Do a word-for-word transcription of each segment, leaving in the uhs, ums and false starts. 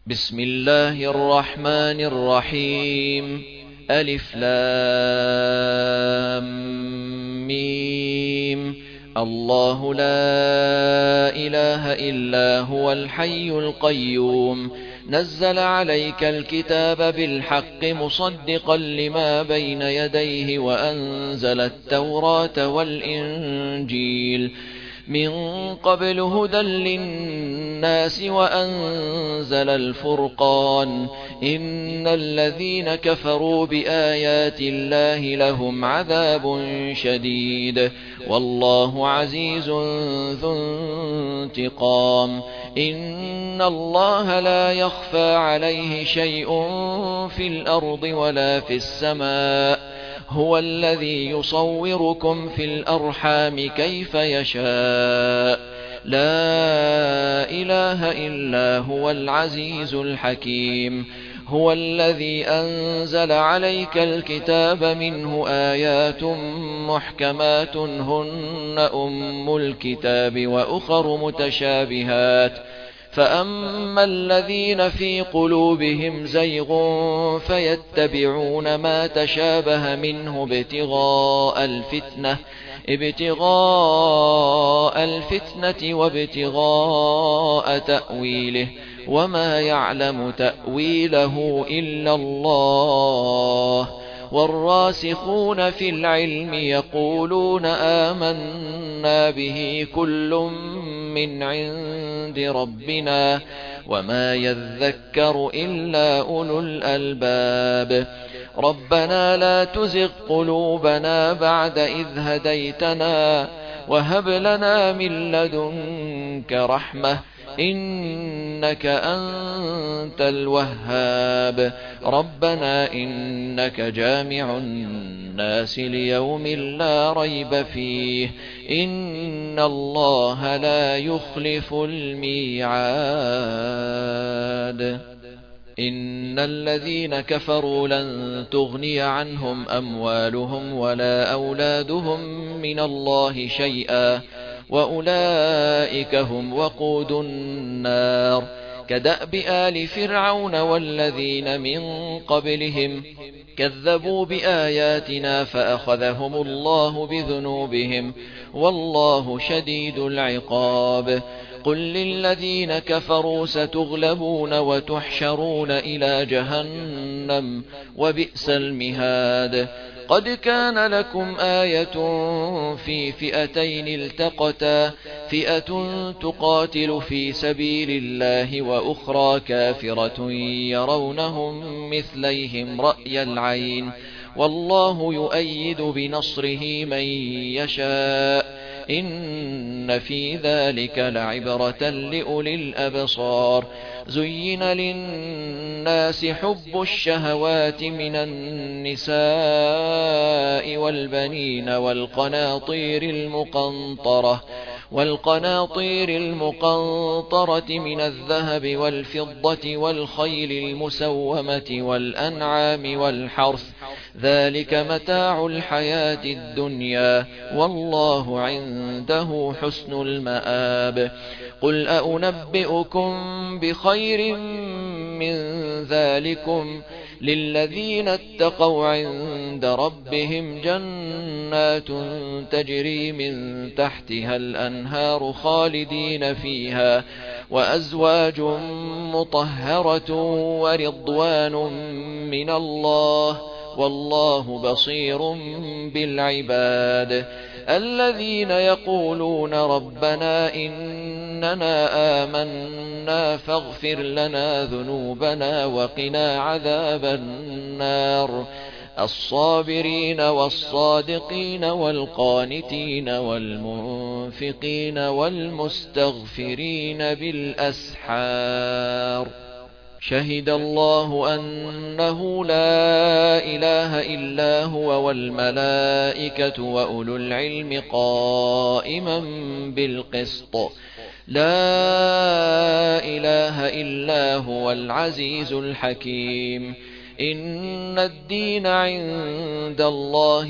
بسم الله الرحمن الرحيم. ألف لام ميم. الله لا إله إلا هو الحي القيوم، نزل عليك الكتاب بالحق مصدقا لما بين يديه وأنزل التوراة والإنجيل من قبل هدى للناس وأنزل الفرقان. إن الذين كفروا بآيات الله لهم عذاب شديد، والله عزيز ذو انتقام. إن الله لا يخفى عليه شيء في الأرض ولا في السماء، هو الذي يصوركم في الأرحام كيف يشاء، لا إله إلا هو العزيز الحكيم. هو الذي أنزل عليك الكتاب منه آيات محكمات هن أم الكتاب وأخر متشابهات، فأما الذين في قلوبهم زيغ فيتبعون ما تشابه منه ابتغاء الفتنة ابتغاء الفتنة وابتغاء تأويله، وما يعلم تأويله إلا الله. والراسخون في العلم يقولون آمنا به كل من عند ربنا وما يذكر إلا أولو الألباب. ربنا لا تزغ قلوبنا بعد إذ هديتنا وهب لنا من لدنك رحمة إنك أنت الوهاب. ربنا إنك جامع الناس ليوم لا ريب فيه، إن الله لا يخلف الميعاد. إن الذين كفروا لن تغني عنهم أموالهم ولا أولادهم من الله شيئا، وأولئك هم وقود النار. كدأب آل فرعون والذين من قبلهم كذبوا بآياتنا فأخذهم الله بذنوبهم، والله شديد العقاب. قل للذين كفروا ستغلبون وتحشرون إلى جهنم وبئس المهاد. قد كان لكم آية في فئتين التقتا، فئة تقاتل في سبيل الله وأخرى كافرة يرونهم مثليهم رأي العين، والله يؤيد بنصره من يشاء. إن في ذلك لعبرة لأولي الأبصار. زين للناس حب الشهوات من النساء والبنين والقناطير المقنطرة والقناطير المقنطرة من الذهب والفضة والخيل المسومة والأنعام والحرث، ذلك متاع الحياة الدنيا، والله عنده حسن المآب. قل أنبئكم بخير من ذلكم للذين اتقوا عند ربهم جنات تجري من تحتها الأنهار خالدين فيها، وأزواج مطهرة ورضوان من الله، والله بصير بالعباد. الذين يقولون ربنا إننا آمنا فاغفر لنا ذنوبنا وقنا عذاب النار. الصابرين والصادقين والقانتين والمنفقين والمستغفرين بالأسحار. شهد الله أنه لا إله إلا هو والملائكة وأولو العلم قائما بالقسط، لا إله إلا هو العزيز الحكيم. إن الدين عند الله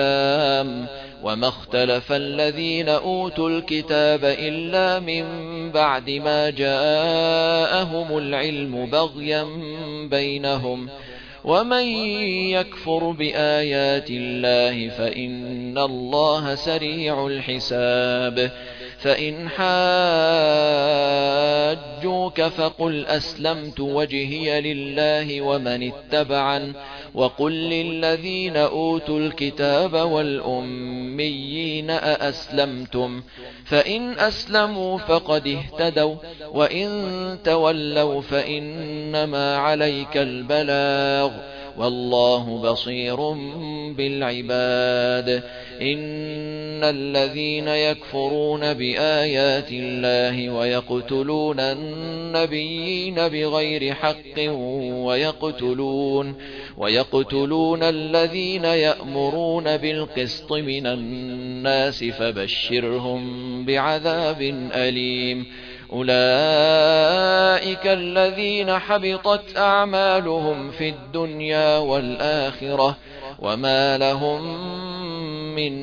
الإسلام، وما اختلف الذين أوتوا الكتاب إلا من بعد ما جاءهم العلم بغيا بينهم ومن يكفر بآيات الله فإن الله سريع الحساب فإن حاجوك فقل أسلمت وجهي لله ومن اتبعن وقل للذين أوتوا الكتاب والأميين أأسلمتم فإن أسلموا فقد اهتدوا وإن تولوا فإنما عليك البلاغ والله بصير بالعباد إن الذين يكفرون بآيات الله ويقتلون النبيين بغير حق ويقتلون ويقتلون الذين يأمرون بالقسط من الناس فبشرهم بعذاب أليم أولئك الذين حبطت أعمالهم في الدنيا والآخرة وما لهم من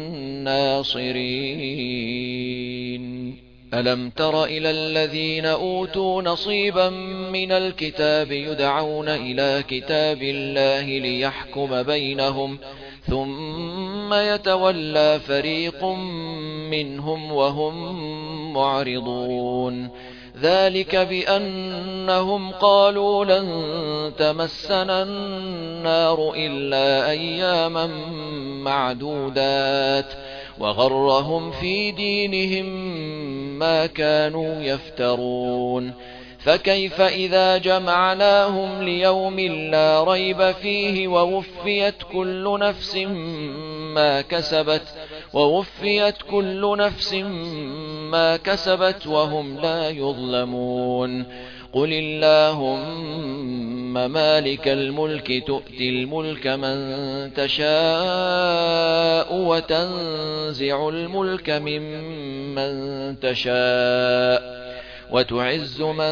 ناصرين ألم تر إلى الذين أوتوا نصيبا من الكتاب يدعون إلى كتاب الله ليحكم بينهم ثم يتولى فريق منهم وهم معرضون ذلك بأنهم قالوا لن تمسنا النار إلا أياما معدودات وغرهم في دينهم ما كانوا يفترون فكيف إذا جمعناهم ليوم لا ريب فيه ووفيت كل نفس ما كسبت ووفيت كل نفس ما كسبت وهم لا يظلمون قل اللهم مالك الملك تؤتي الملك من تشاء وتنزع الملك ممن تشاء وتعز من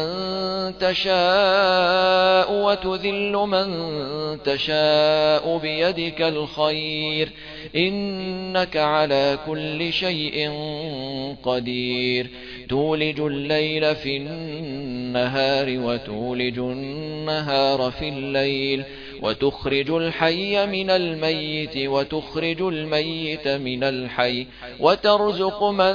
تشاء وتذل من تشاء بيدك الخير إنك على كل شيء قدير تولج الليل في النهار وتولج النهار في الليل وتخرج الحي من الميت وتخرج الميت من الحي وترزق من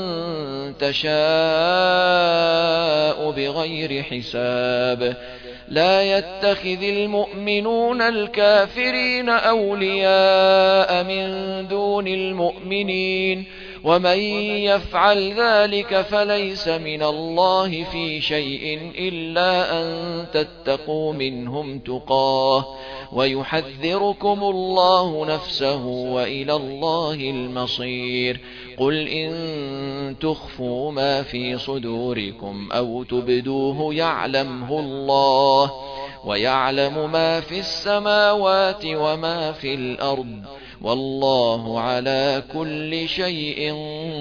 تشاء بغير حساب لا يتخذ المؤمنون الكافرين أولياء من دون المؤمنين ومن يفعل ذلك فليس من الله في شيء إلا أن تتقوا منهم تقاه ويحذركم الله نفسه وإلى الله المصير قل إن تخفوا ما في صدوركم أو تبدوه يعلمه الله ويعلم ما في السماوات وما في الأرض والله على كل شيء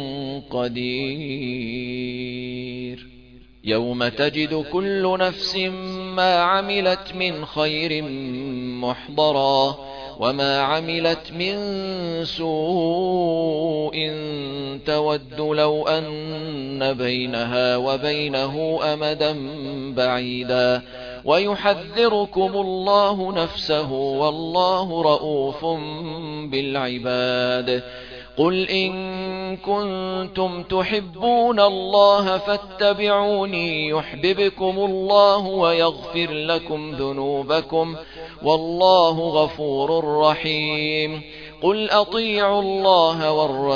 قدير يوم تجد كل نفس ما عملت من خير محضرا وما عملت من سوء تود لو أن بينها وبينه أمدا بعيدا ويحذركم الله نفسه والله رءوف بالعباد قل إن كنتم تحبون الله فاتبعوني يحببكم الله ويغفر لكم ذنوبكم والله غفور رحيم قل أطيعوا الله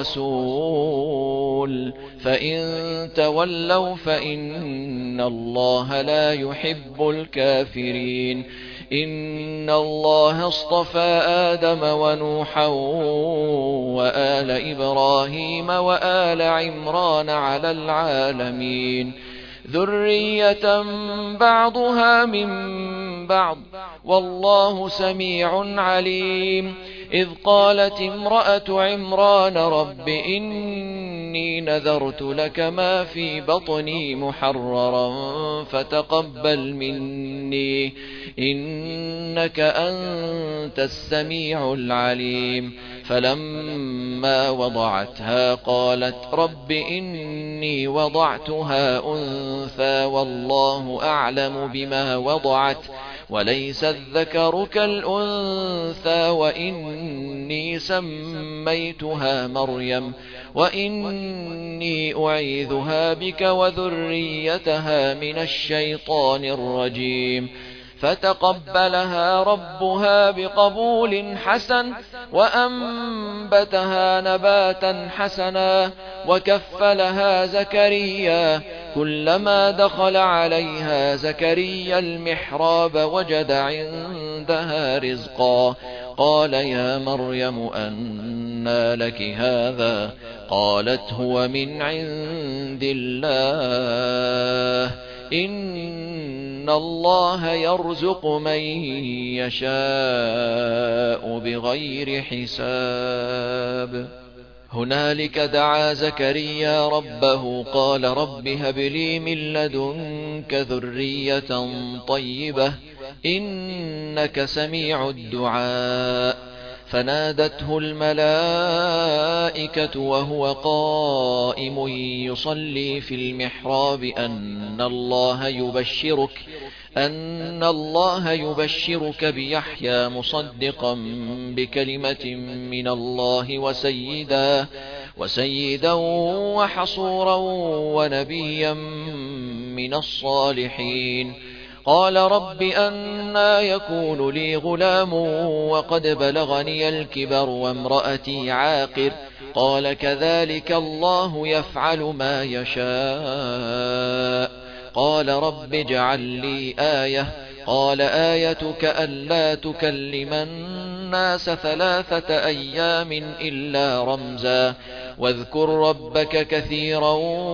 والرسول فإن تولوا فإن الله لا يحب الكافرين إن الله اصطفى آدم ونوحا وآل إبراهيم وآل عمران على العالمين ذرية بعضها من بعض والله سميع عليم إذ قالت امرأة عمران رب إني إني نذرت لك ما في بطني محررا فتقبل مني إنك أنت السميع العليم. فلما وضعتها قالت رب إني وضعتها أنثى والله أعلم بما وضعت وليس الذكر كالأنثى وإني سميتها مريم وإني أعيذها بك وذريتها من الشيطان الرجيم. فتقبلها ربها بقبول حسن وأنبتها نباتا حسنا وكفلها زكريا كلما دخل عليها زكريا المحراب وجد عندها رزقا قال يا مريم أنى لك هذا قالت هو من عند الله إن الله يرزق من يشاء بغير حساب. هنالك دعا زكريا ربه قال رب هب لي من لدنك ذرية طيبة إنك سميع الدعاء. فنادته الملائكة وهو قائم يصلي في المحراب أن الله يبشرك أن الله يبشرك بيحيى مصدقا بكلمة من الله وسيدا وسيدا وحصورا ونبيا من الصالحين. قال رب أنى يكون لي غلام وقد بلغني الكبر وامرأتي عاقر قال كذلك الله يفعل ما يشاء. قال رب اجعل لي آية قال آيتك ألا تكلم الناس ثلاثة أيام إلا رمزا واذكر ربك كثيرا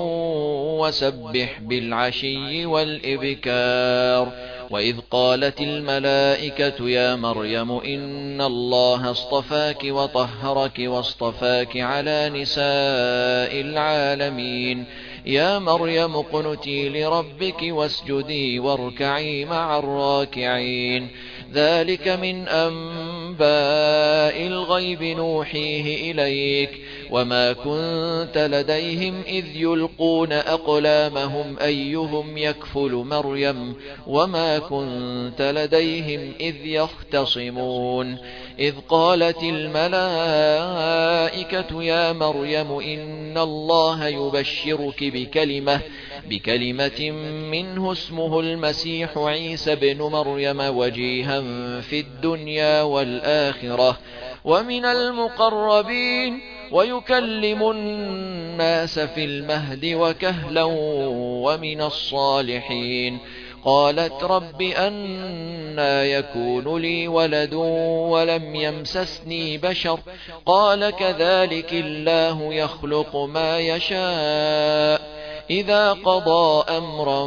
وسبح بالعشي والإبكار. وإذ قالت الملائكة يا مريم إن الله اصطفاك وطهرك واصطفاك على نساء العالمين. يا مريم اقنتي لربك واسجدي واركعي مع الراكعين. ذلك من أنباء الغيب نوحيه إليك وما كنت لديهم إذ يلقون أقلامهم أيهم يكفل مريم وما كنت لديهم إذ يختصمون. إذ قالت الملائكة يا مريم إن الله يبشرك بكلمة بكلمة منه اسمه المسيح عيسى بن مريم وجيها في الدنيا والآخرة ومن المقربين ويكلم الناس في المهد وكهلا ومن الصالحين. قالت رب أنى يكون لي ولد ولم يمسسني بشر قال كذلك الله يخلق ما يشاء إذا قضى أمرا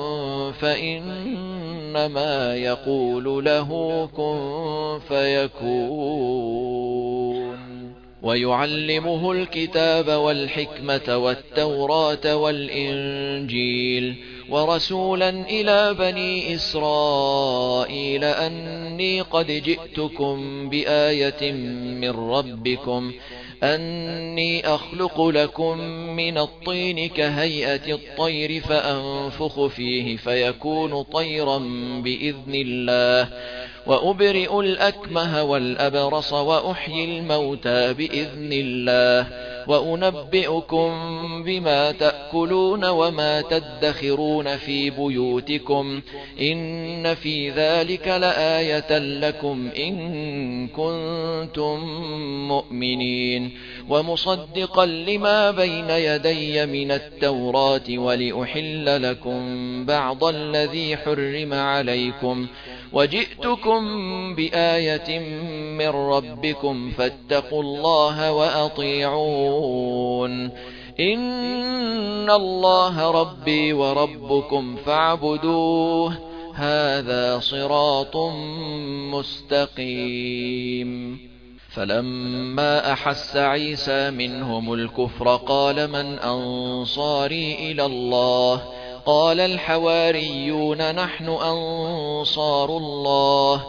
فإنما يقول له كن فيكون. ويعلمه الكتاب والحكمة والتوراة والإنجيل ورسولا إلى بني إسرائيل أني قد جئتكم بآية من ربكم أني أخلق لكم من الطين كهيئة الطير فأنفخ فيه فيكون طيرا بإذن الله وأبرئ الأكمه والأبرص وأحيي الموتى بإذن الله وأنبئكم بما تأكلون وما تدخرون في بيوتكم إن في ذلك لآية لكم إن كنتم مؤمنين. ومصدقا لما بين يدي من التوراة ولأحل لكم بعض الذي حرم عليكم وجئتكم بآية من ربكم فاتقوا الله وأطيعون. إن الله ربي وربكم فاعبدوه هذا صراط مستقيم. فلما أحس عيسى منهم الكفر قال من أنصاري إلى الله قال الحواريون نحن أنصار الله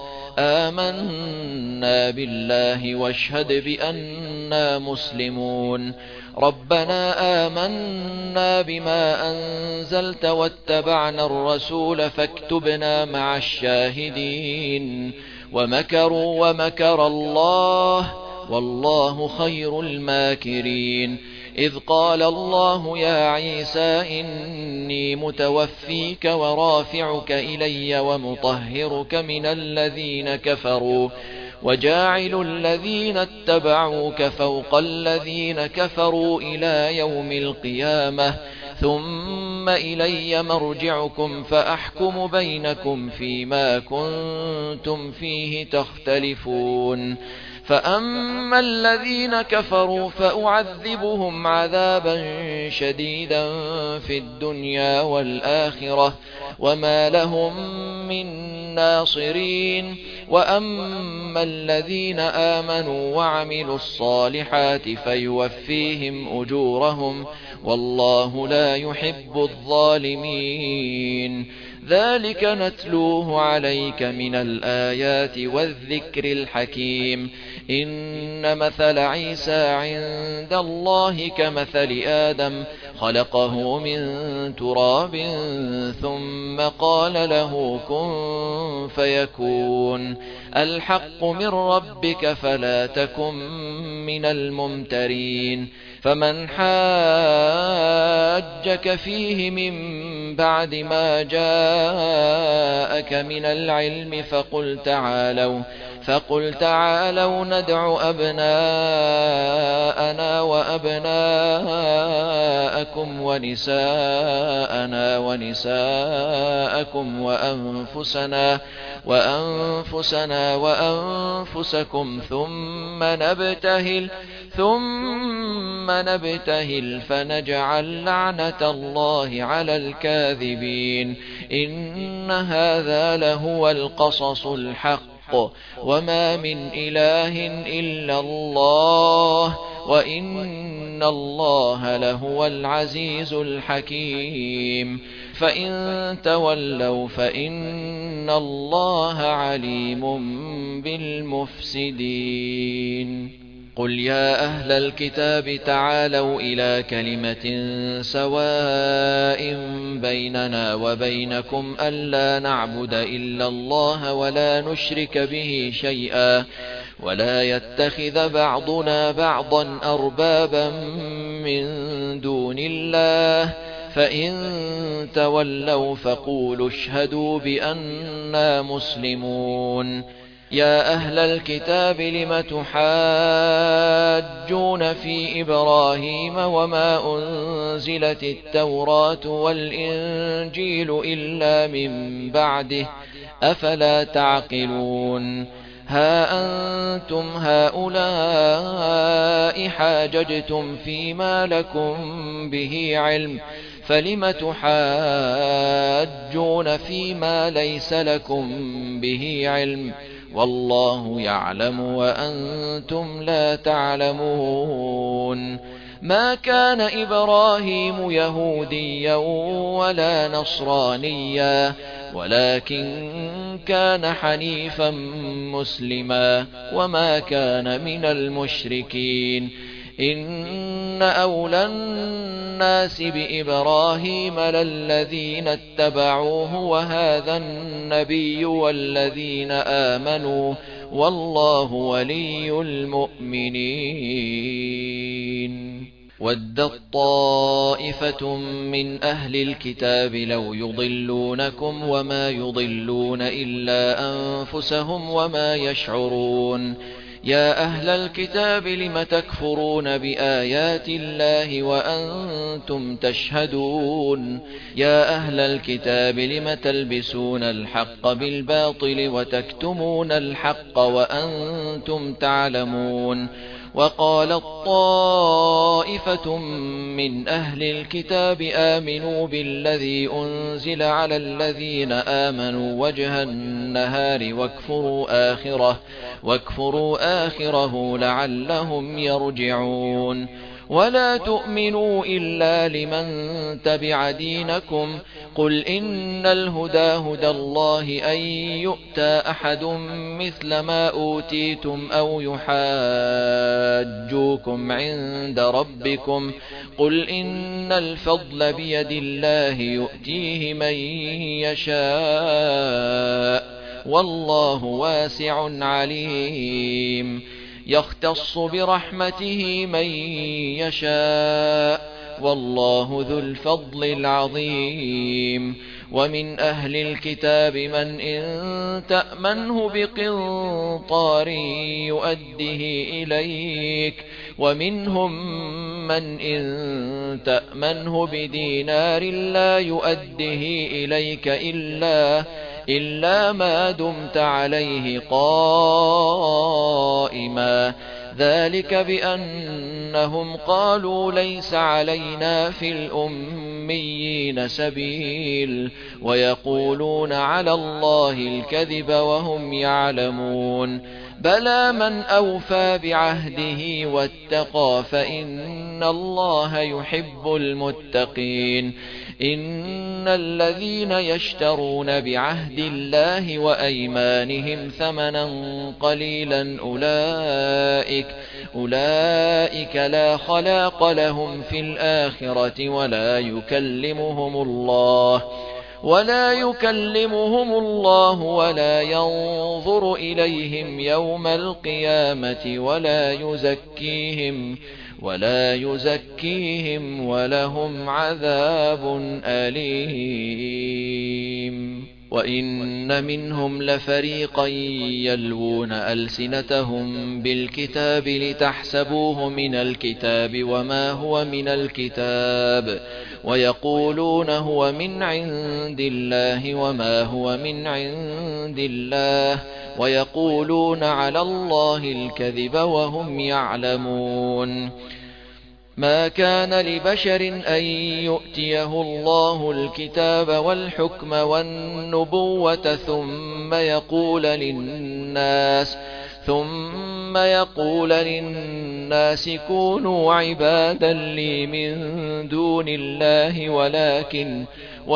آمنا بالله واشهد بأننا مسلمون ربنا آمنا بما أنزلت واتبعنا الرسول فاكتبنا مع الشاهدين ومكروا ومكر الله والله خير الماكرين إذ قال الله يا عيسى إني متوفيك ورافعك إلي ومطهرك من الذين كفروا وجاعل الذين اتبعوك فوق الذين كفروا إلى يوم القيامة ثم إلي مرجعكم فأحكم بينكم فيما كنتم فيه تختلفون فأما الذين كفروا فأعذبهم عذابا شديدا في الدنيا والآخرة وما لهم من ناصرين وأما الذين آمنوا وعملوا الصالحات فيوفيهم أجورهم والله لا يحب الظالمين ذلك نتلوه عليك من الآيات والذكر الحكيم إن مثل عيسى عند الله كمثل آدم خلقه من تراب ثم قال له كن فيكون الحق من ربك فلا تكن من الممترين فمن حاجك فيه من بعد ما جاءك من العلم فقل تعالوا فقل تعالوا ندع أبناءنا وأبناءكم ونساءنا ونساءكم وأنفسنا وأنفسنا وأنفسكم ثم نبتهل ثم نبتهل فنجعل لعنة الله على الكاذبين إن هذا لهو القصص الحق وما من إله إلا الله وإن الله لهو العزيز الحكيم فإن تولوا فإن الله عليم بالمفسدين قل يا أهل الكتاب تعالوا إلى كلمة سواء بيننا وبينكم ألا نعبد إلا الله ولا نشرك به شيئا ولا يتخذ بعضنا بعضا أربابا من دون الله فإن تولوا فقولوا اشهدوا بأننا مسلمون يا أهل الكتاب لم تحاجون في إبراهيم وما أنزلت التوراة والإنجيل إلا من بعده أفلا تعقلون ها أنتم هؤلاء حاججتم فيما لكم به علم فلم تحاجون فيما ليس لكم به علم والله يعلم وأنتم لا تعلمون ما كان إبراهيم يهوديا ولا نصرانيا ولكن كان حنيفا مسلما وما كان من المشركين إن أولى الناس بإبراهيم للذين اتبعوه وهذا النبي والذين آمنوا والله ولي المؤمنين ودت طائفة من أهل الكتاب لو يضلونكم وما يضلون إلا أنفسهم وما يشعرون يا أهل الكتاب لم تكفرون بآيات الله وأنتم تشهدون يا أهل الكتاب لم تلبسون الحق بالباطل وتكتمون الحق وأنتم تعلمون وقالت طائفة من أهل الكتاب آمنوا بالذي أنزل على الذين آمنوا وجه النهار واكفروا آخره, واكفروا آخره لعلهم يرجعون ولا تؤمنوا إلا لمن تبع دينكم قل إن الهدى هدى الله أن يؤتى أحد مثل ما أوتيتم أو يحاجوكم عند ربكم قل إن الفضل بيد الله يؤتيه من يشاء والله واسع عليم يختص برحمته من يشاء والله ذو الفضل العظيم ومن أهل الكتاب من إن تأمنه بقنطار يؤده إليك ومنهم من إن تأمنه بدينار لا يؤده إليك إلا إلا ما دمت عليه قائما ذلك بأنهم قالوا ليس علينا في الأميين سبيل ويقولون على الله الكذب وهم يعلمون بلى من أوفى بعهده واتقى فإن الله يحب المتقين إن الذين يشترون بعهد الله وأيمانهم ثمنا قليلا أولئك, أولئك لا خلاق لهم في الآخرة ولا يكلمهم الله ولا يكلمهم الله ولا ينظر إليهم يوم القيامة ولا يزكيهم ولا يزكيهم ولهم عذاب أليم وإن منهم لفريقا يلوون ألسنتهم بالكتاب لتحسبوه من الكتاب وما هو من الكتاب ويقولون هو من عند الله وما هو من عند الله ويقولون على الله الكذب وهم يعلمون ما كان لبشر أن يؤتيه الله الكتاب والحكم والنبوة ثم يقول للناس ثم يقول للناس كونوا عبادا لي من دون الله ولكن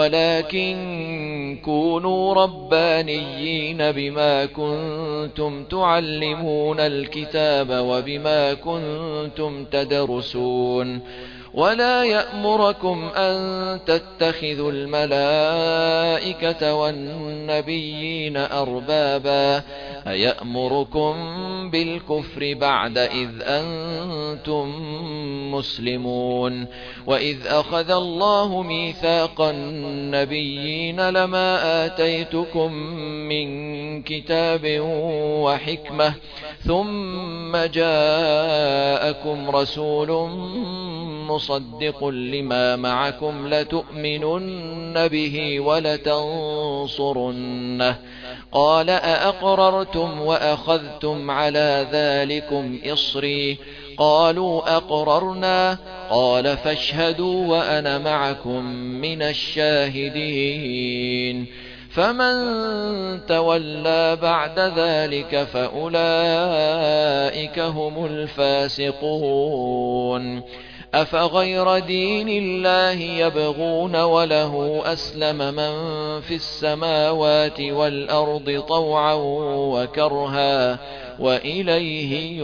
ولكن كونوا ربانيين بما كنتم تعلمون الكتاب وبما كنتم تدرسون ولا يأمركم أن تتخذوا الملائكة والنبيين أربابا أيأمركم بالكفر بعد إذ أنتم مسلمون وإذ أخذ الله ميثاق النبيين لما آتيتكم من كتاب وحكمة ثم جاءكم رسول مصدق لما معكم لتؤمنن به ولتنصرنه قال أأقررتم وأخذتم على ذلكم إصري قالوا أقررنا قال فاشهدوا وأنا معكم من الشاهدين فمن تولى بعد ذلك فأولئك هم الفاسقون أفغير دين الله يبغون وله أسلم من في السماوات والأرض طوعا وكرها وإليه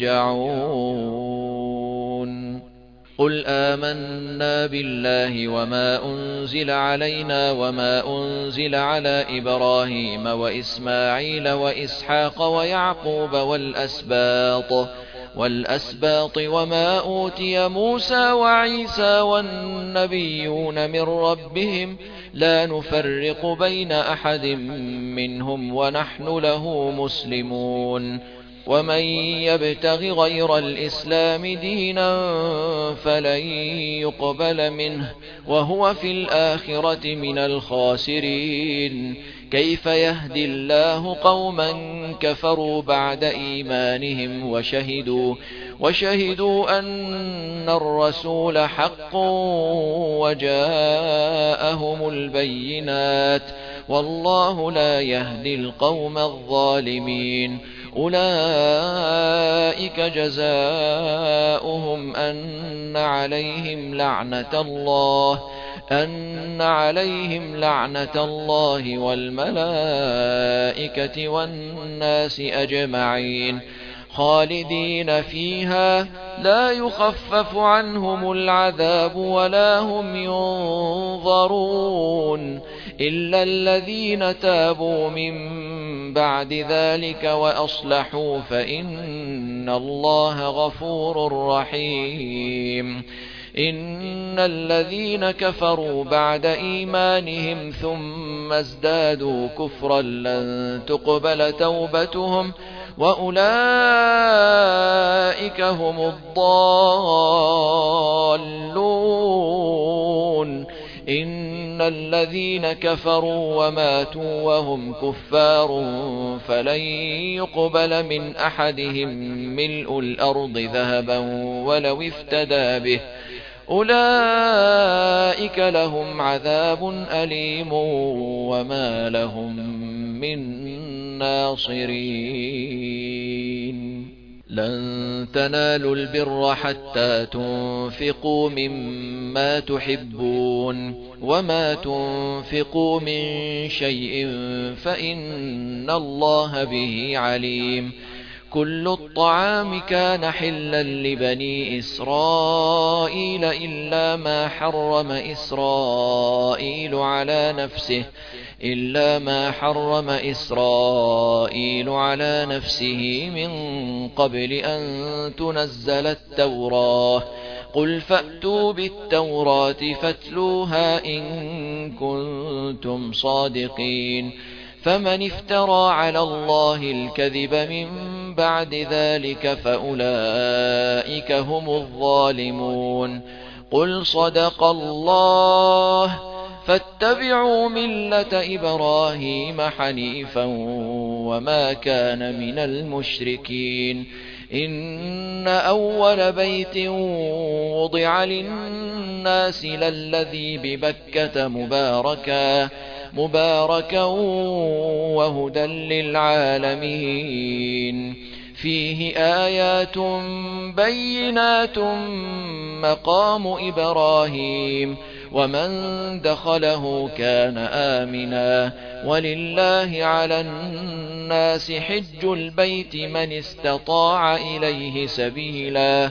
يرجعون قل آمنا بالله وما أنزل علينا وما أنزل على إبراهيم وإسماعيل وإسحاق ويعقوب والأسباط والأسباط وما أوتي موسى وعيسى والنبيون من ربهم لا نفرق بين أحد منهم ونحن له مسلمون ومن يبتغ غير الإسلام دينا فلن يقبل منه وهو في الآخرة من الخاسرين كيف يهدي الله قوما كفروا بعد إيمانهم وشهدوا, وشهدوا أن الرسول حق وجاءهم البينات والله لا يهدي القوم الظالمين. أولئك جزاؤهم أن عليهم لعنة الله أن عليهم لعنة الله والملائكة والناس أجمعين خالدين فيها لا يخفف عنهم العذاب ولا هم ينظرون إلا الذين تابوا من بعد ذلك وأصلحوا فإن الله غفور رحيم. إن الذين كفروا بعد إيمانهم ثم ازدادوا كفرا لن تقبل توبتهم وأولئك هم الضالون. إن الذين كفروا وماتوا وهم كفار فلن يقبل من أحدهم ملء الأرض ذهبا ولو افتدى به أولئك لهم عذاب أليم وما لهم من ناصرين. لن تنالوا البر حتى تنفقوا مما تحبون وما تنفقوا من شيء فإن الله به عليم. كل الطعام كان حلا لبني إسرائيل إلا ما حرم إسرائيل على نفسه إلا ما حرم إسرائيل على نفسه من قبل أن تنزل التوراة. قل فأتوا بالتوراة فاتلوها إن كنتم صادقين. فمن افترى على الله الكذب من بعد ذلك فأولئك هم الظالمون. قل صدق الله فاتبعوا ملة إبراهيم حنيفا وما كان من المشركين. إن أول بيت وضع للناس للذي ببكة مباركا مباركا وهدى للعالمين. فيه آيات بينات مقام إبراهيم ومن دخله كان آمنا ولله على الناس حج البيت من استطاع إليه سبيلا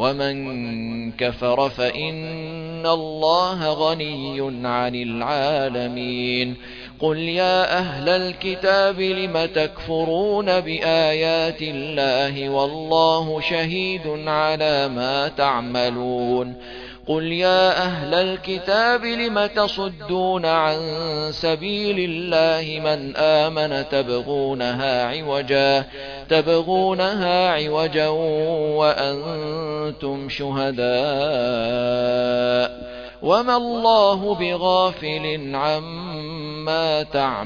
ومن كفر فإن الله غني عن العالمين. قل يا أهل الكتاب لم تكفرون بآيات الله والله شهيد على ما تعملون. قل يا أهل الكتاب لم تصدون عن سبيل الله من آمن تبغونها عوجا تبغونها عوجا وأنتم شهداء وما الله بغافل عما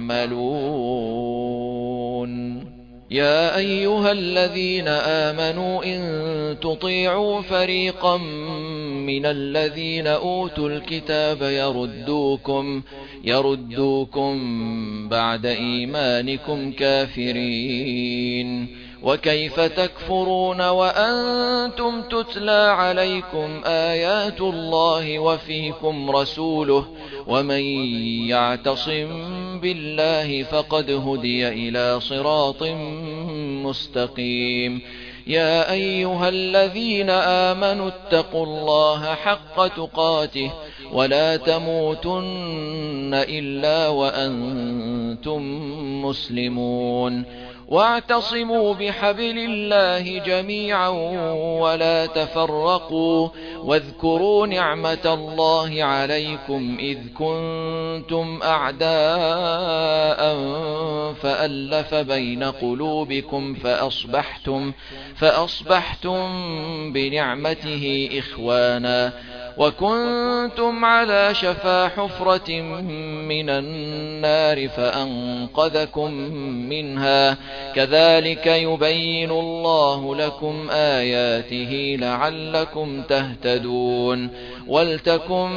تعملون. يا أيها الذين آمنوا إن تطيعوا فريقا من الذين أوتوا الكتاب يردوكم يردوكم بعد إيمانكم كافرين. وكيف تكفرون وأنتم تتلى عليكم آيات الله وفيكم رسوله ومن يعتصم بالله فقد هدي إلى صراط مستقيم. يا أيها الذين آمنوا اتقوا الله حق تقاته ولا تموتن إلا وأنتم مسلمون. واعتصموا بحبل الله جميعا ولا تفرقوا واذكروا نعمة الله عليكم إذ كنتم أعداء فألف بين قلوبكم فأصبحتم, فأصبحتم بنعمته إخوانا وكنتم على شفا حفرة من النار فأنقذكم منها كذلك يبين الله لكم آياته لعلكم تهتدون ولتكن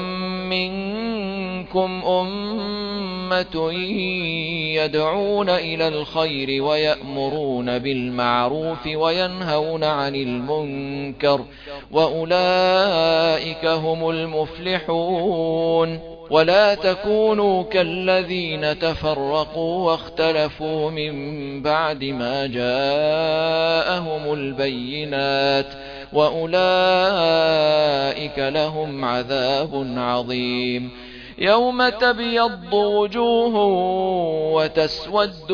منكم أمة يدعون إلى الخير ويأمرون بالمعروف وينهون عن المنكر وأولئك هم المفلحون ولا تكونوا كالذين تفرقوا واختلفوا من بعد ما جاءهم البينات وأولئك لهم عذاب عظيم يوم تبيض وجوه وتسود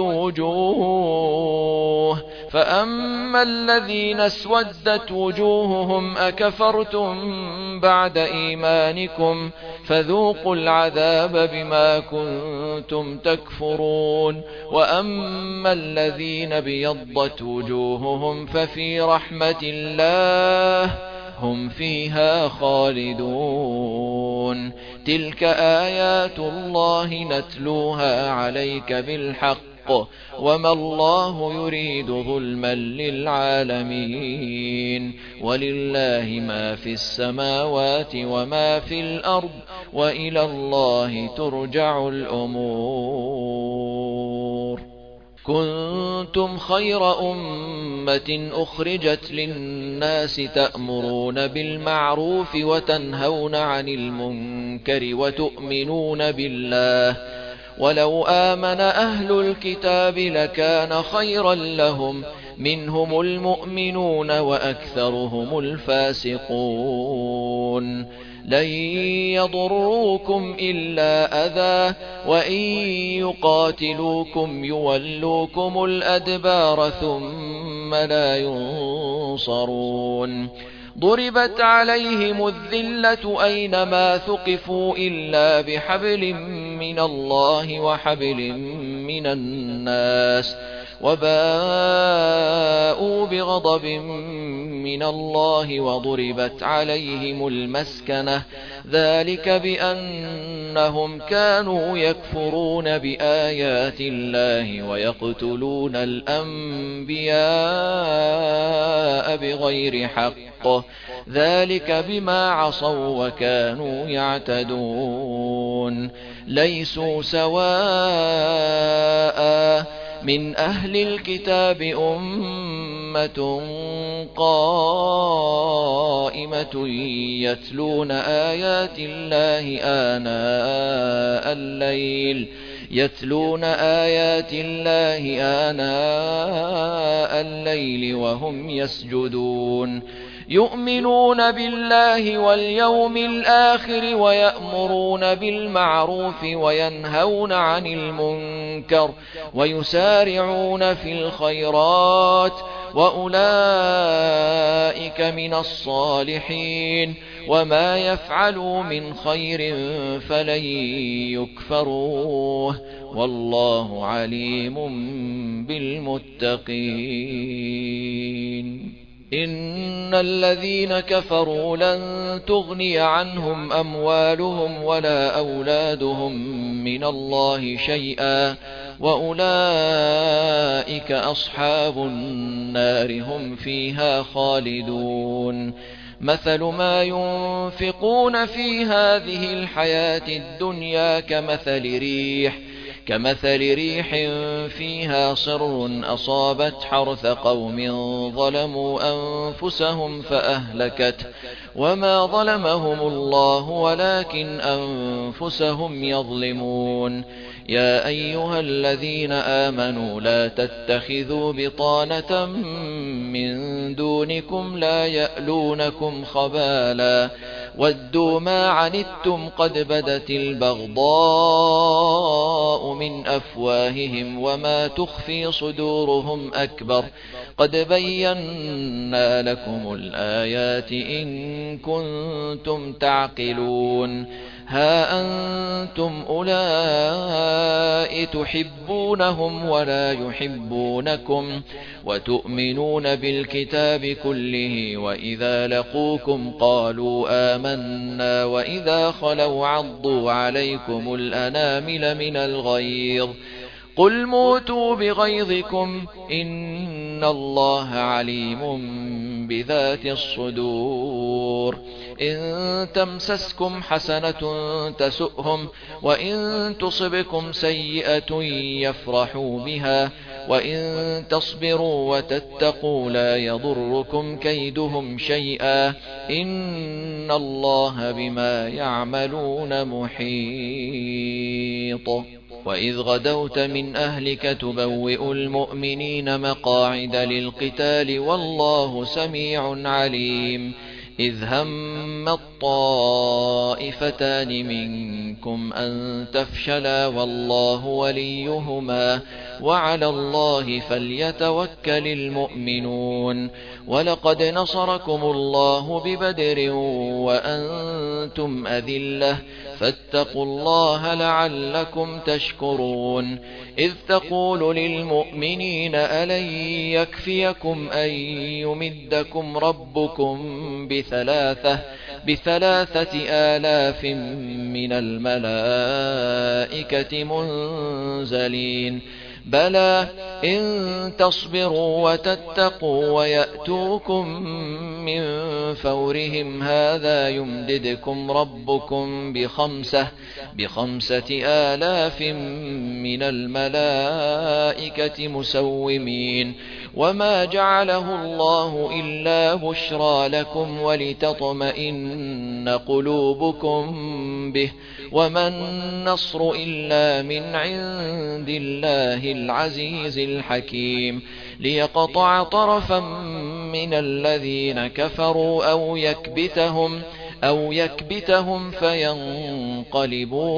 وجوه فأما الذين اسودت وجوههم أكفرتم بعد إيمانكم فذوقوا العذاب بما كنتم تكفرون وأما الذين بيضت وجوههم ففي رحمة الله هم فيها خالدون تلك آيات الله نتلوها عليك بالحق وما الله يريد ظلما للعالمين ولله ما في السماوات وما في الأرض وإلى الله ترجع الأمور كنتم خير أمة أخرجت للناس تأمرون بالمعروف وتنهون عن المنكر وتؤمنون بالله ولو آمن أهل الكتاب لكان خيرا لهم منهم المؤمنون وأكثرهم الفاسقون لن يضروكم إلا أذى وإن يقاتلوكم يولوكم الأدبار ثم لا ينصرون ضربت عليهم الذلة أينما ثقفوا إلا بحبل من الله وحبل من الناس وباءوا بغضب من الله وضربت عليهم المسكنة ذلك بأنهم كانوا يكفرون بآيات الله ويقتلون الأنبياء بغير حق ذلك بما عصوا وكانوا يعتدون ليسوا سواء من أهل الكتاب أمة قائمة يتلون آيات الله آناء الليل يتلون آيات الله آناء الليل وهم يسجدون يؤمنون بالله واليوم الآخر ويأمرون بالمعروف وينهون عن المنكر ويسارعون في الخيرات وأولئك من الصالحين وما يفعلوا من خير فلن يكفروه والله عليم بالمتقين إن الذين كفروا لن تغني عنهم أموالهم ولا أولادهم من الله شيئا وأولئك أصحاب النار هم فيها خالدون مثل ما ينفقون في هذه الحياة الدنيا كمثل ريح كمثل ريح فيها صر أصابت حرث قوم ظلموا أنفسهم فأهلكت وما ظلمهم الله ولكن أنفسهم يظلمون يا أيها الذين آمنوا لا تتخذوا بطانة من دونكم لا يألونكم خبالا ودوا ما عنتم قد بدت البغضاء من أفواههم وما تخفي صدورهم أكبر قد بينا لكم الآيات إن كنتم تعقلون ها أنتم أولئك تحبونهم ولا يحبونكم وتؤمنون بالكتاب كله وإذا لقوكم قالوا آمنا وإذا خلوا عضوا عليكم الأنامل من الغيظ قل موتوا بغيظكم إن الله عليم بذات الصدور إن تمسسكم حسنة تسؤهم وإن تصبكم سيئة يفرحوا بها وإن تصبروا وتتقوا لا يضركم كيدهم شيئا إن الله بما يعملون محيط وإذ غدوت من أهلك تبوئ المؤمنين مقاعد للقتال والله سميع عليم إذ هم الطائفتان منكم أن تفشلا والله وليهما وعلى الله فليتوكل المؤمنون ولقد نصركم الله ببدر وأنتم أذلة فاتقوا الله لعلكم تشكرون إذ تقول للمؤمنين ألن يكفيكم أن يمدكم ربكم بثلاثة بثلاثة آلاف من الملائكة منزلين بلى إن تصبروا وتتقوا ويأتوكم من فورهم هذا يمددكم ربكم بخمسة بخمسة آلاف من الملائكة مسومين وما جعله الله إلا بشرى لكم ولتطمئن قلوبكم به وما النصر إلا من عند الله العزيز الحكيم ليقطع طرفا من الذين كفروا أو يكبتهم أو يكبتهم فينقلبوا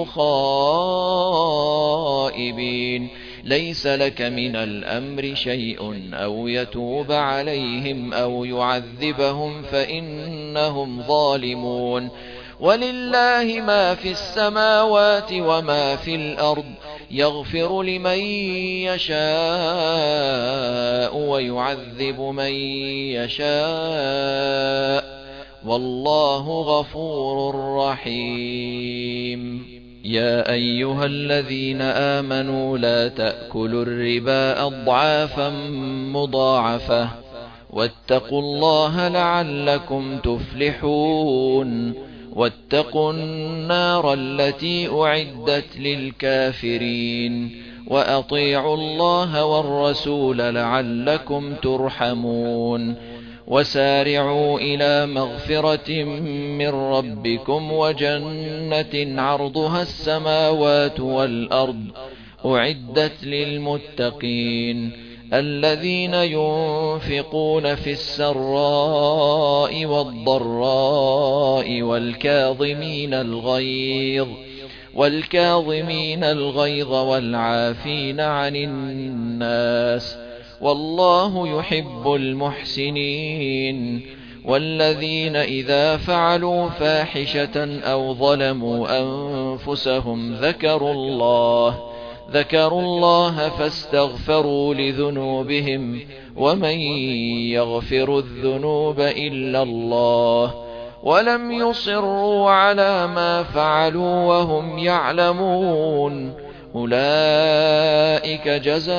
خائبين ليس لك من الأمر شيء أو يتوب عليهم أو يعذبهم فإنهم ظالمون ولله ما في السماوات وما في الأرض يغفر لمن يشاء ويعذب من يشاء والله غفور رحيم يا أيها الذين آمنوا لا تأكلوا الربا أضعافا مضاعفة واتقوا الله لعلكم تفلحون واتقوا النار التي أعدت للكافرين وأطيعوا الله والرسول لعلكم ترحمون وسارعوا إلى مغفرة من ربكم وجنة عرضها السماوات والأرض أعدت للمتقين الذين ينفقون في السراء والضراء والكاظمين الغيظ والكاظمين الغيظ والعافين عن الناس والله يحب المحسنين والذين إذا فعلوا فاحشة أو ظلموا أنفسهم ذكروا الله ذكروا الله فاستغفروا لذنوبهم ومن يغفر الذنوب إلا الله ولم يصروا على ما فعلوا وهم يعلمون أولئك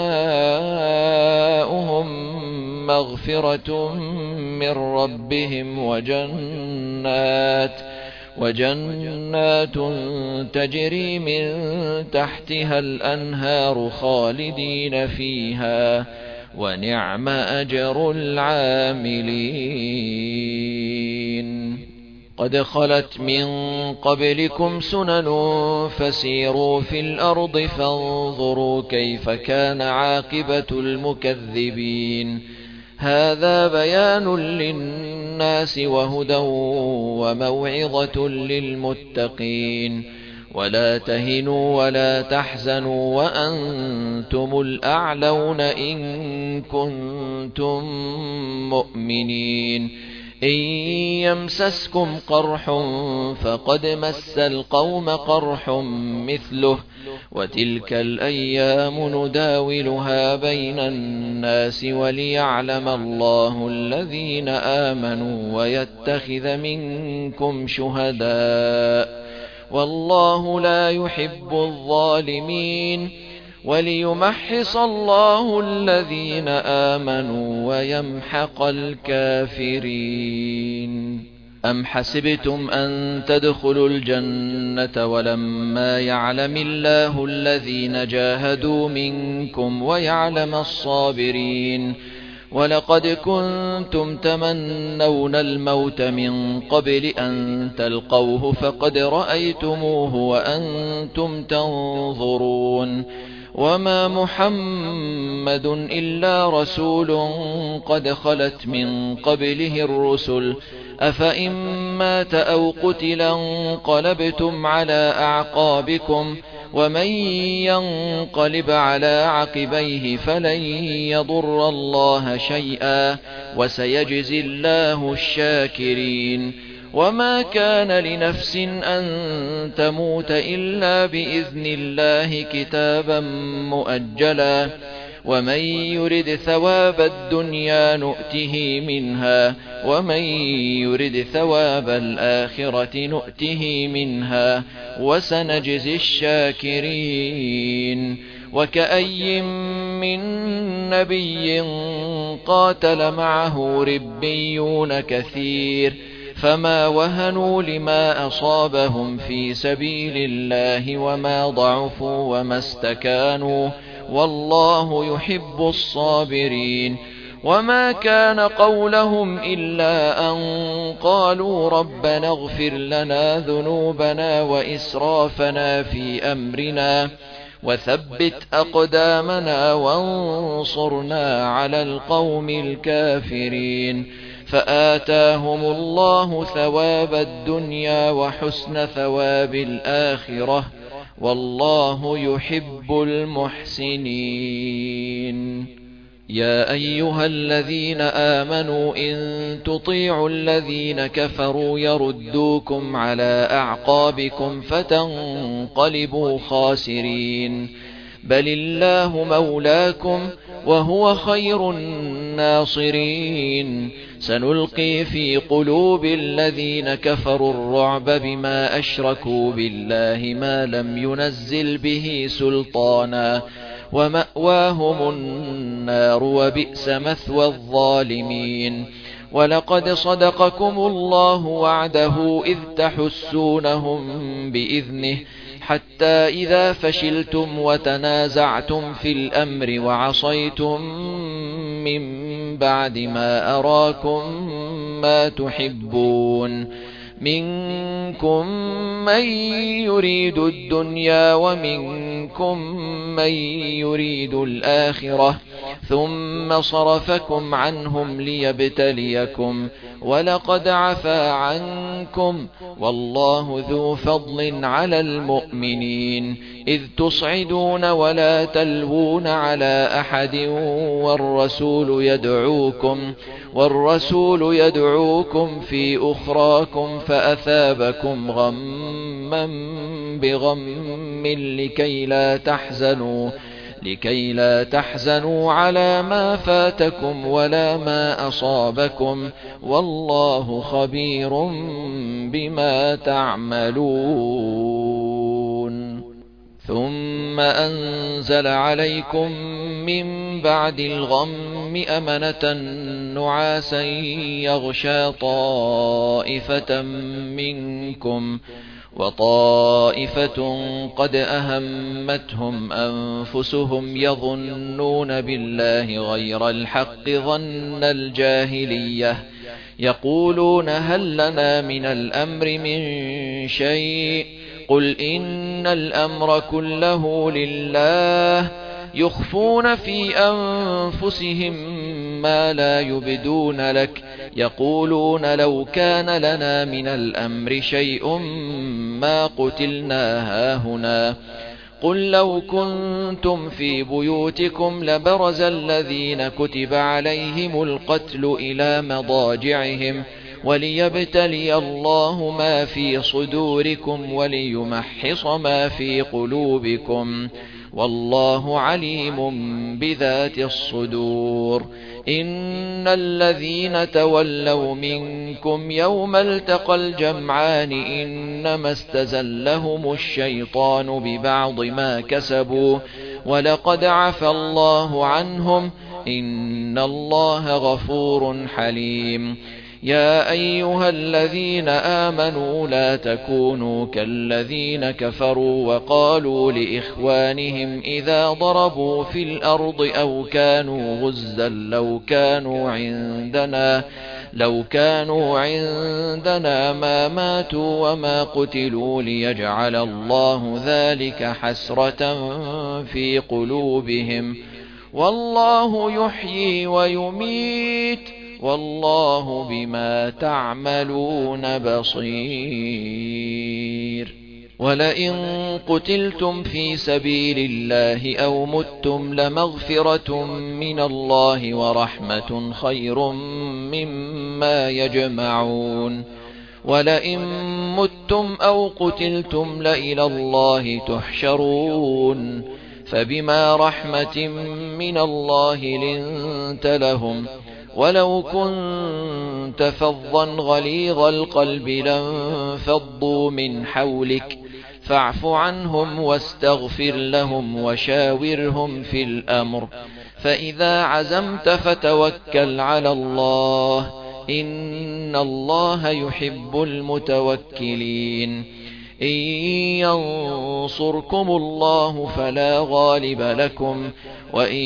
جزاؤهم مغفرة من ربهم وجنات وجنات تجري من تحتها الأنهار خالدين فيها ونعم أجر العاملين قد خلت من قبلكم سنن فسيروا في الأرض فانظروا كيف كان عاقبة المكذبين هذا بيان للناس وهدى وموعظة للمتقين ولا تهنوا ولا تحزنوا وأنتم الأعلون إن كنتم مؤمنين إن يمسسكم قرح فقد مس القوم قرح مثله وتلك الأيام نداولها بين الناس وليعلم الله الذين آمنوا ويتخذ منكم شهداء والله لا يحب الظالمين وليمحص الله الذين آمنوا ويمحق الكافرين. أم حسبتم أن تدخلوا الجنة ولما يعلم الله الذين جاهدوا منكم ويعلم الصابرين ولقد كنتم تمنون الموت من قبل أن تلقوه فقد رأيتموه وأنتم تنظرون وما محمد إلا رسول قد خلت من قبله الرسل أفإن مات أو قتلا انقلبتم على أعقابكم ومن ينقلب على عقبيه فلن يضر الله شيئا وسيجزي الله الشاكرين. وما كان لنفس أن تموت إلا بإذن الله كتابا مؤجلا ومن يرد ثواب الدنيا نؤته منها ومن يرد ثواب الآخرة نؤته منها وسنجزي الشاكرين. وكأي من نبي قاتل معه ربيون كثير فما وهنوا لما أصابهم في سبيل الله وما ضعفوا وما استكانوا والله يحب الصابرين. وما كان قولهم إلا أن قالوا ربنا اغفر لنا ذنوبنا وإسرافنا في أمرنا وثبت أقدامنا وانصرنا على القوم الكافرين فآتاهم الله ثواب الدنيا وحسن ثواب الآخرة والله يحب المحسنين. يا أيها الذين آمنوا إن تطيعوا الذين كفروا يردوكم على أعقابكم فتنقلبوا خاسرين بل الله مولاكم وهو خير الناصرين. سنلقي في قلوب الذين كفروا الرعب بما أشركوا بالله ما لم ينزل به سلطانا ومأواهم النار وبئس مثوى الظالمين. ولقد صدقكم الله وعده إذ تحسونهم بإذنه حتى إذا فشلتم وتنازعتم في الأمر وعصيتم من بعد ما أراكم ما تحبون منكم من يريد الدنيا ومنكم من يريد الآخرة ثم صرفكم عنهم ليبتليكم ولقد عفا عنكم والله ذو فضل على المؤمنين إذ تصعدون ولا تلوون على أحد والرسول يدعوكم والرسول يدعوكم في أخراكم فأثابكم غما بغم لكي لا تحزنوا لكي لا تحزنوا على ما فاتكم ولا ما أصابكم والله خبير بما تعملون. ثم أنزل عليكم من بعد الغم أمنة نعاسا يغشى طائفة منكم وطائفة قد أهمتهم أنفسهم يظنون بالله غير الحق ظن الجاهلية يقولون هل لنا من الأمر من شيء قل إن الأمر كله لله يخفون في أنفسهم ما لا يبدون لك يقولون لو كان لنا من الأمر شيء ما قتلنا هاهنا قل لو كنتم في بيوتكم لبرز الذين كتب عليهم القتل إلى مضاجعهم وليبتلي الله ما في صدوركم وليمحص ما في قلوبكم، والله عليم بذات الصدور. إن الذين تولوا منكم يوم التقى الجمعان إنما استزلهم الشيطان ببعض ما كسبوا ولقد عفى الله عنهم، إن الله غفور حليم. يا أيها الذين آمنوا لا تكونوا كالذين كفروا وقالوا لإخوانهم إذا ضربوا في الأرض أو كانوا غزا لو كانوا عندنا لو كانوا عندنا ما ماتوا وما قتلوا ليجعل الله ذلك حسرة في قلوبهم، والله يحيي ويميت، والله بما تعملون بصير. ولئن قتلتم في سبيل الله أو متم لمغفرة من الله ورحمة خير مما يجمعون. ولئن متم أو قتلتم لإلى الله تحشرون، فبما رحمة من الله لنت لهم، ولو كنت فظا غليظ القلب لانفضوا من حولك، فاعف عنهم واستغفر لهم وشاورهم في الأمر، فإذا عزمت فتوكل على الله، إن الله يحب المتوكلين. إن ينصركم الله فلا غالب لكم، وإن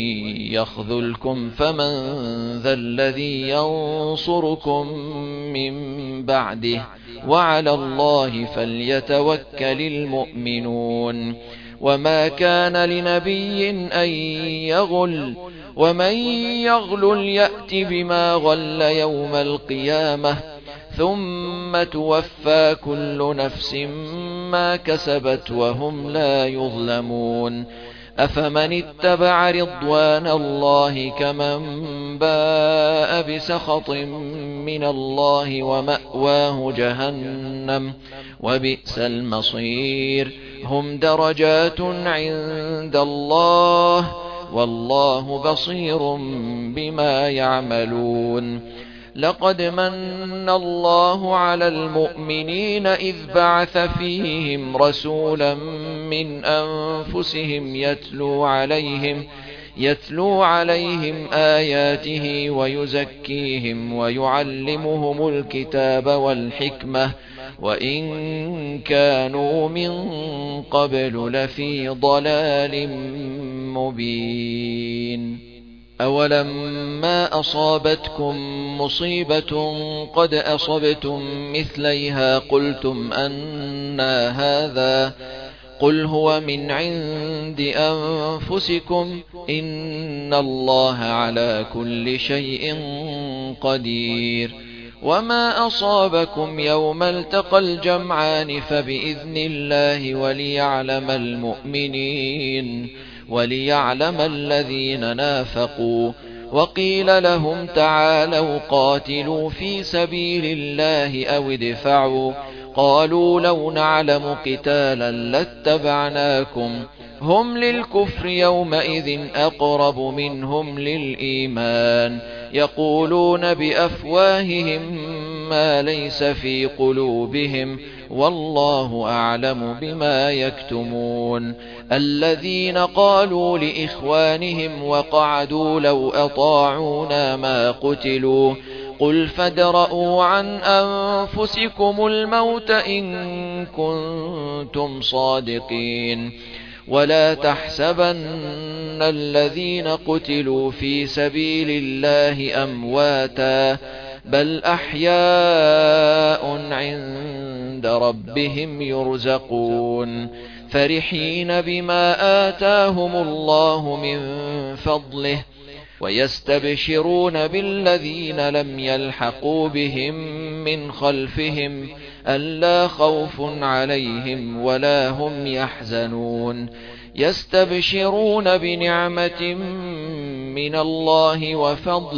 يخذلكم فمن ذا الذي ينصركم من بعده، وعلى الله فليتوكل المؤمنون. وما كان لنبي أن يغل، ومن يغل يأت بما غل يوم القيامة، ثم توفى كل نفس ما كسبت وهم لا يظلمون. أفمن اتبع رضوان الله كمن باء بسخط من الله ومأواه جهنم وبئس المصير. هم درجات عند الله، والله بصير بما يعملون. لقد من الله على المؤمنين إذ بعث فيهم رسولا من أنفسهم يتلو عليهم يتلو عليهم آياته ويزكيهم ويعلمهم الكتاب والحكمة، وإن كانوا من قبل لفي ضلال مبين. أولما أصابتكم مصيبة قد أصبتم مثليها قلتم أنى هذا، قل هو من عند أنفسكم، إن الله على كل شيء قدير. وما أصابكم يوم التقى الجمعان فبإذن الله وليعلم المؤمنين وليعلم الذين نافقوا. وقيل لهم تعالوا قاتلوا في سبيل الله أو ادفعوا، قالوا لو نعلم قتالا لاتبعناكم، هم للكفر يومئذ أقرب منهم للإيمان، يقولون بأفواههم ما ليس في قلوبهم، والله أعلم بما يكتمون. الذين قالوا لإخوانهم وقعدوا لو أطاعونا ما قتلوا، قل فادرءوا عن أنفسكم الموت إن كنتم صادقين. ولا تحسبن الذين قتلوا في سبيل الله أمواتا، بل أحياء عند ربهم يرزقون، فرحين بما آتاهم الله من فضله، ويستبشرون بالذين لم يلحقوا بهم من خلفهم ألا خوف عليهم ولا هم يحزنون. يستبشرون بنعمة من الله وفضل،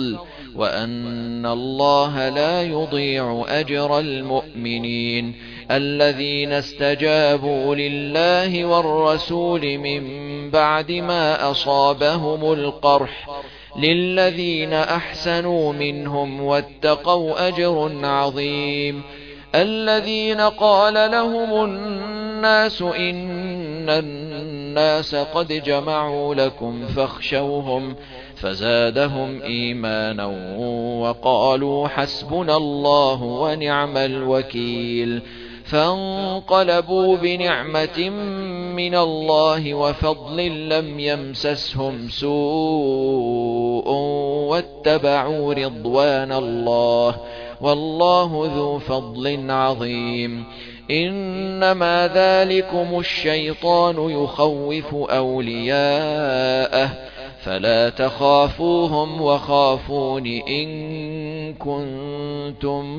وأن الله لا يضيع أجر المؤمنين الذين استجابوا لله والرسول من بعد ما أصابهم القرح للذين أحسنوا منهم واتقوا أجر عظيم الذين قال لهم الناس إن الناس قد جمعوا لكم فاخشوهم فزادهم إيمانا وقالوا حسبنا الله ونعم الوكيل فانقلبوا بنعمة من الله وفضل لم يمسسهم سوء واتبعوا رضوان الله والله ذو فضل عظيم إنما ذلكم الشيطان يخوف أولياءه فلا تخافوهم وخافون إن كنتم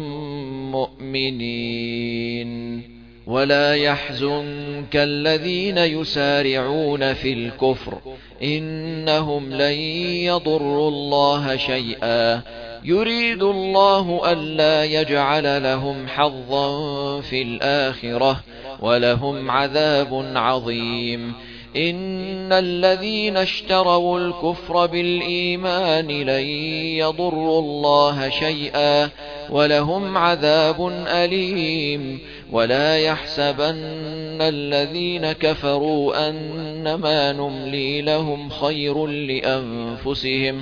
مؤمنين ولا يحزنك الذين يسارعون في الكفر إنهم لن يضروا الله شيئا يريد الله ألا يجعل لهم حظا في الآخرة ولهم عذاب عظيم إن الذين اشتروا الكفر بالإيمان لن يضروا الله شيئا ولهم عذاب أليم ولا يحسبن الذين كفروا أنما نملي لهم خير لأنفسهم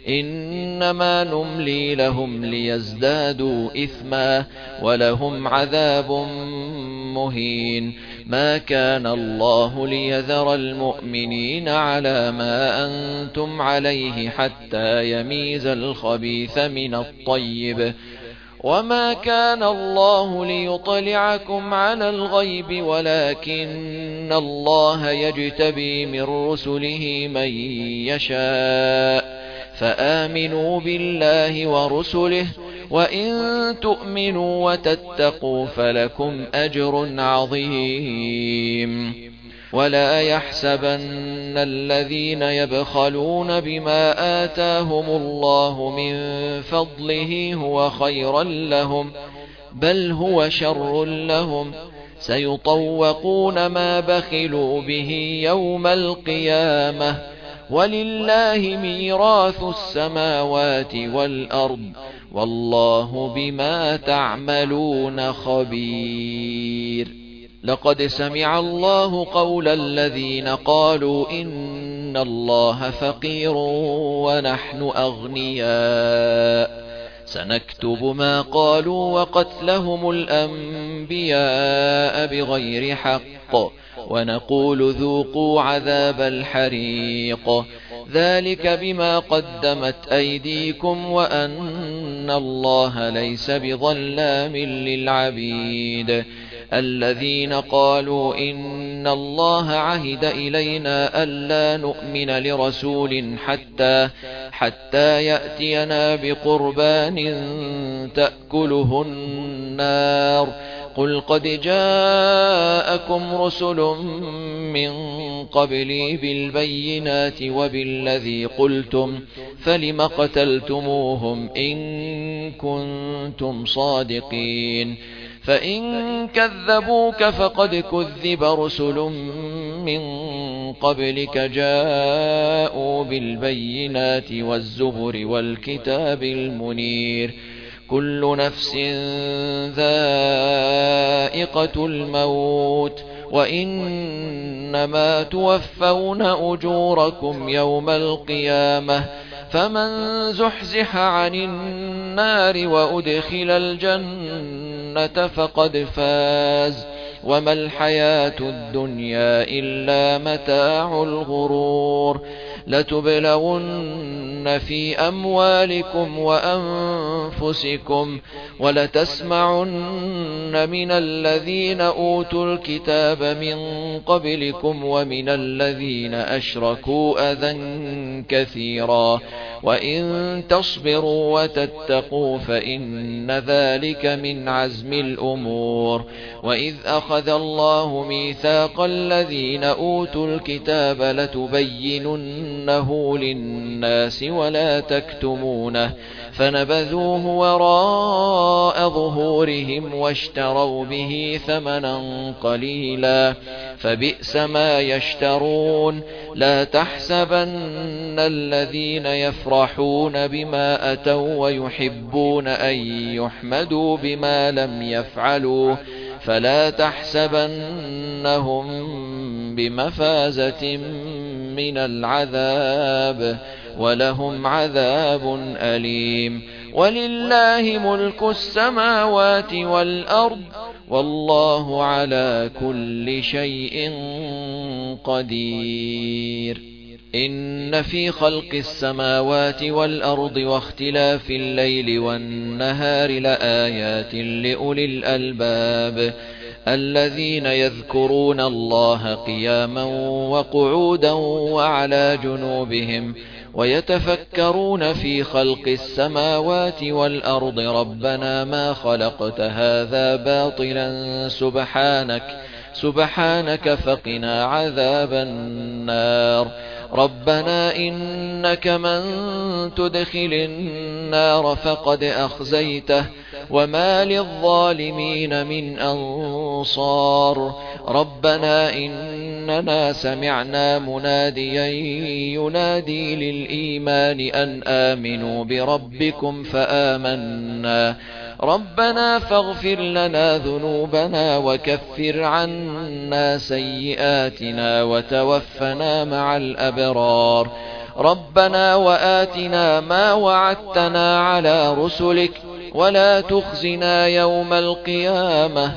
إنما نملي لهم ليزدادوا إثما ولهم عذاب مهين ما كان الله ليذر المؤمنين على ما أنتم عليه حتى يميز الخبيث من الطيب وما كان الله ليطلعكم على الغيب ولكن الله يجتبي من رسله من يشاء فآمنوا بالله ورسله وإن تؤمنوا وتتقوا فلكم أجر عظيم ولا يحسبن الذين يبخلون بما آتاهم الله من فضله هو خيرا لهم بل هو شر لهم سيطوقون ما بخلوا به يوم القيامة ولله ميراث السماوات والأرض والله بما تعملون خبير لقد سمع الله قول الذين قالوا إن الله فقير ونحن أغنياء سنكتب ما قالوا وقتلهم الأنبياء بغير حق ونقول ذوقوا عذاب الحريق ذلك بما قدمت أيديكم وأن الله ليس بظلام للعبيد الذين قالوا إن الله عهد إلينا ألا نؤمن لرسول حتى حتى يأتينا بقربان تأكله النار قل قد جاءكم رسل من قبلي بالبينات وبالذي قلتم فلم قتلتموهم إن كنتم صادقين فإن كذبوك فقد كذب رسل من قبلك جاءوا بالبينات والزبر والكتاب المنير كل نفس ذائقة الموت وإنما توفون أجوركم يوم القيامة فمن زحزح عن النار وأدخل الجنة فقد فاز وما الحياة الدنيا إلا متاع الغرور لتبلغن في أموالكم وأنفسكم ولتسمعن من الذين أوتوا الكتاب من قبلكم ومن الذين أشركوا أذى كثيرا وإن تصبروا وتتقوا فإن ذلك من عزم الأمور. وإذ أخذ الله ميثاق الذين أوتوا الكتاب لتبيننه للناس ولا تكتمونه فنبذوه وراء ظهورهم واشتروا به ثمنا قليلا فبئس ما يشترون. لا تحسبن الذين يفرحون بما أتوا ويحبون أن يحمدوا بما لم يفعلوا فلا تحسبنهم بمفازة من العذاب ولهم عذاب أليم. ولله ملك السماوات والأرض والله على كل شيء قدير. إن في خلق السماوات والأرض واختلاف الليل والنهار لآيات لأولي الألباب الذين يذكرون الله قياما وقعودا وعلى جنوبهم ويتفكرون في خلق السماوات والأرض ربنا ما خلقت هذا باطلا سبحانك سبحانك فقنا عذاب النار. ربنا إنك من تدخل النار فقد أخزيته وما للظالمين من أنصار. ربنا إننا سمعنا مناديا ينادي للإيمان أن آمنوا بربكم فآمنا ربنا فاغفر لنا ذنوبنا وكفر عنا سيئاتنا وتوفنا مع الأبرار. ربنا وآتنا ما وعدتنا على رسلك ولا تخزنا يوم القيامة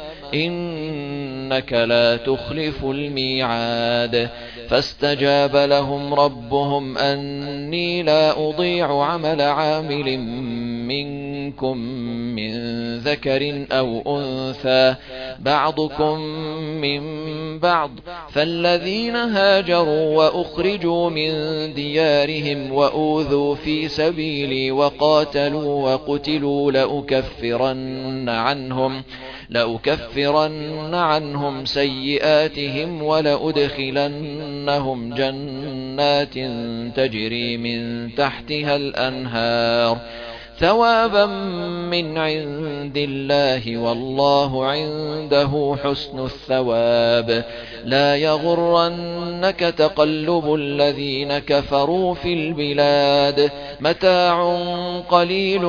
إنك لا تخلف الميعاد. فاستجاب لهم ربهم أني لا أضيع عمل عامل منكم من ذكر أو أنثى بعضكم من بعض فالذين هاجروا وأخرجوا من ديارهم وأوذوا في سبيلي وقاتلوا وقتلوا لأكفرن عنهم لأكفرن عنهم سيئاتهم ولأدخلنهم جنات تجري من تحتها الأنهار ثوابا من عند الله والله عنده حسن الثواب. لا يغرنك تقلب الذين كفروا في البلاد متاع قليل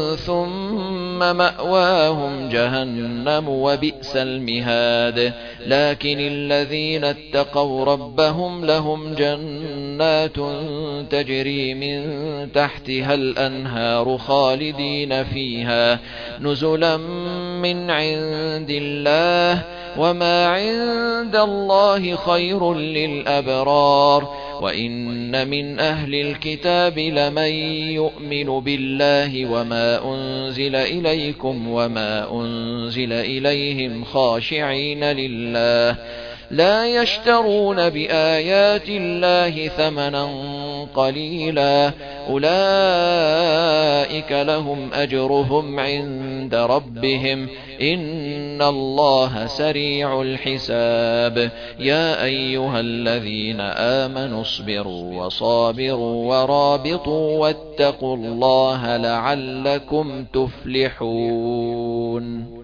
ثم مأواهم جهنم وبئس المهاد. لكن الذين اتقوا ربهم لهم جنات تجري من تحتها الأنهار خالدين فيها نزلا من عند الله وما عند الله خير للأبرار. وإن من أهل الكتاب لمن يؤمن بالله وما أنزل إليكم وما أنزل إليهم خاشعين لله لا يشترون بآيات الله ثمنا قليلا أولئك لهم أجرهم عند ربهم إن الله سريع الحساب. يا أيها الذين آمنوا اصبروا وصابروا ورابطوا واتقوا الله لعلكم تفلحون.